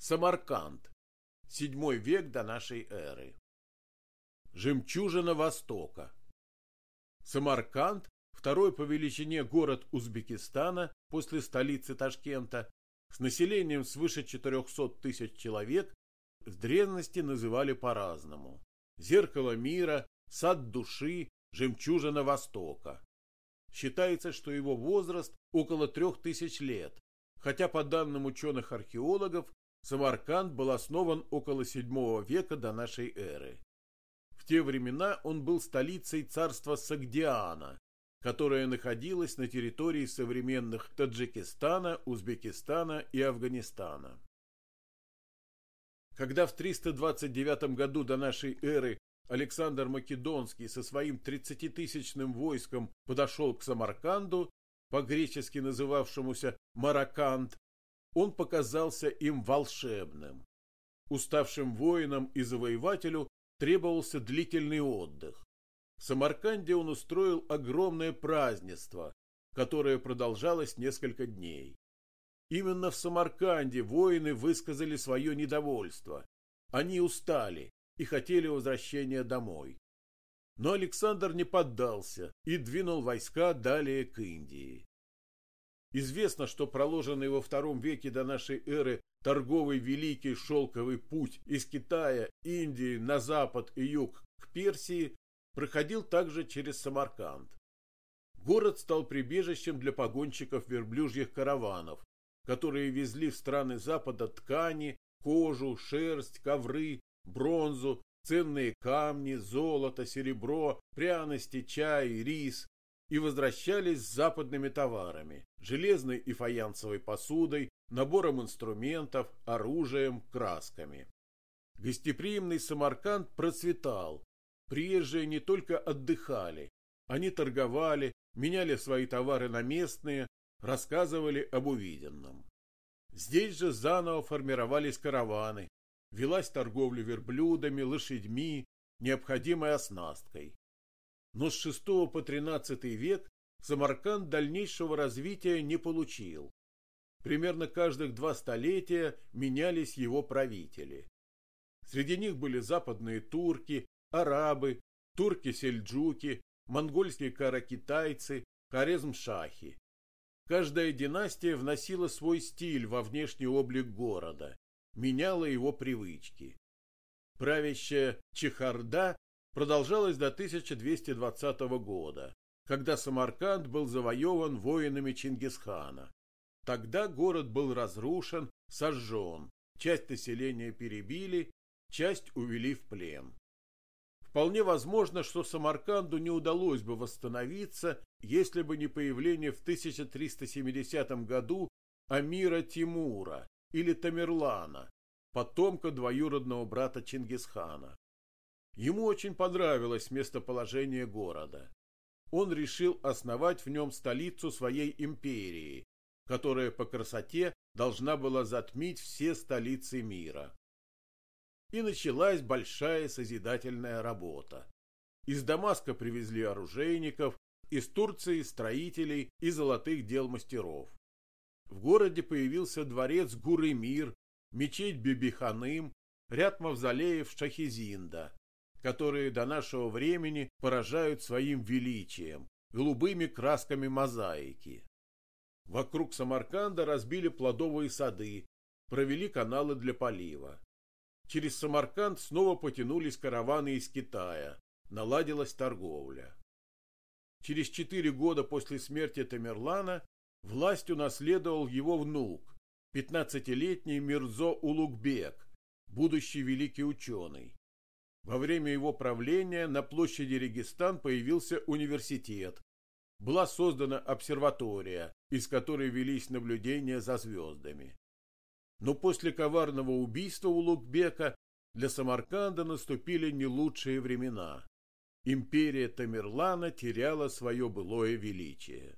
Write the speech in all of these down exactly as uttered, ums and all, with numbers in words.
Самарканд. седьмой век до нашей эры. Жемчужина Востока. Самарканд, второй по величине город Узбекистана после столицы Ташкента, с населением свыше четырехсот тысяч человек, в древности называли по-разному: зеркало мира, сад души, жемчужина Востока. Считается, что его возраст около трех тысяч лет, хотя по данным ученых-археологов Самарканд был основан около седьмого века до нашей эры. В те времена он был столицей царства Согдиана, которое находилось на территории современных Таджикистана, Узбекистана и Афганистана. Когда в триста двадцать девятом году до нашей эры Александр Македонский со своим тридцатитысячным войском подошел к Самарканду, по-гречески называвшемуся Мараканд, он показался им волшебным. Уставшим воинам и завоевателю требовался длительный отдых. В Самарканде он устроил огромное празднество, которое продолжалось несколько дней. Именно в Самарканде воины высказали свое недовольство. Они устали и хотели возвращения домой. Но Александр не поддался и двинул войска далее к Индии. Известно, что проложенный во втором веке до нашей эры торговый Великий Шелковый путь из Китая, Индии на запад и юг к Персии проходил также через Самарканд. Город стал прибежищем для погонщиков верблюжьих караванов, которые везли в страны Запада ткани, кожу, шерсть, ковры, бронзу, ценные камни, золото, серебро, пряности, чай, рис, и возвращались с западными товарами: железной и фаянсовой посудой, набором инструментов, оружием, красками. Гостеприимный Самарканд процветал. Приезжие не только отдыхали, они торговали, меняли свои товары на местные, рассказывали об увиденном. Здесь же заново формировались караваны, велась торговля верблюдами, лошадьми, необходимой оснасткой. Но с шестого по тринадцатый век Самарканд дальнейшего развития не получил. Примерно каждых два столетия менялись его правители. Среди них были западные турки, арабы, турки-сельджуки, монгольские каракитайцы, хорезмшахи. Каждая династия вносила свой стиль во внешний облик города, меняла его привычки. Правящая Чехарда продолжалась до тысяча двести двадцатого года, когда Самарканд был завоеван воинами Чингисхана. Тогда город был разрушен, сожжен, часть населения перебили, часть увели в плен. Вполне возможно, что Самарканду не удалось бы восстановиться, если бы не появление в тысяча триста семидесятом году Амира Тимура или Тамерлана, потомка двоюродного брата Чингисхана. Ему очень понравилось местоположение города. Он решил основать в нем столицу своей империи, которая по красоте должна была затмить все столицы мира. И началась большая созидательная работа. Из Дамаска привезли оружейников, из Турции строителей и золотых дел мастеров. В городе появился дворец Гуры-Мир, мечеть Биби-Ханым, ряд мавзолеев Шахизинда, которые до нашего времени поражают своим величием, голубыми красками мозаики. Вокруг Самарканда разбили плодовые сады, провели каналы для полива. Через Самарканд снова потянулись караваны из Китая, наладилась торговля. Через четыре года после смерти Тамерлана власть унаследовал его внук, пятнадцатилетний Мирзо Улугбек, будущий великий ученый. Во время его правления на площади Регистан появился университет. Была создана обсерватория, из которой велись наблюдения за звездами. Но после коварного убийства Улугбека для Самарканда наступили не лучшие времена. Империя Тамерлана теряла свое былое величие.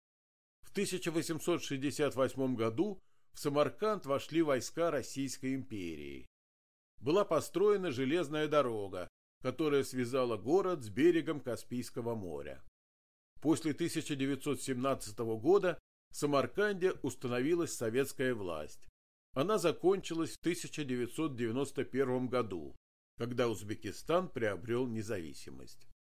В тысяча восемьсот шестьдесят восьмом году в Самарканд вошли войска Российской империи. Была построена железная дорога, которая связала город с берегом Каспийского моря. После тысяча девятьсот семнадцатого года в Самарканде установилась советская власть. Она закончилась в тысяча девятьсот девяносто первом году, когда Узбекистан приобрел независимость.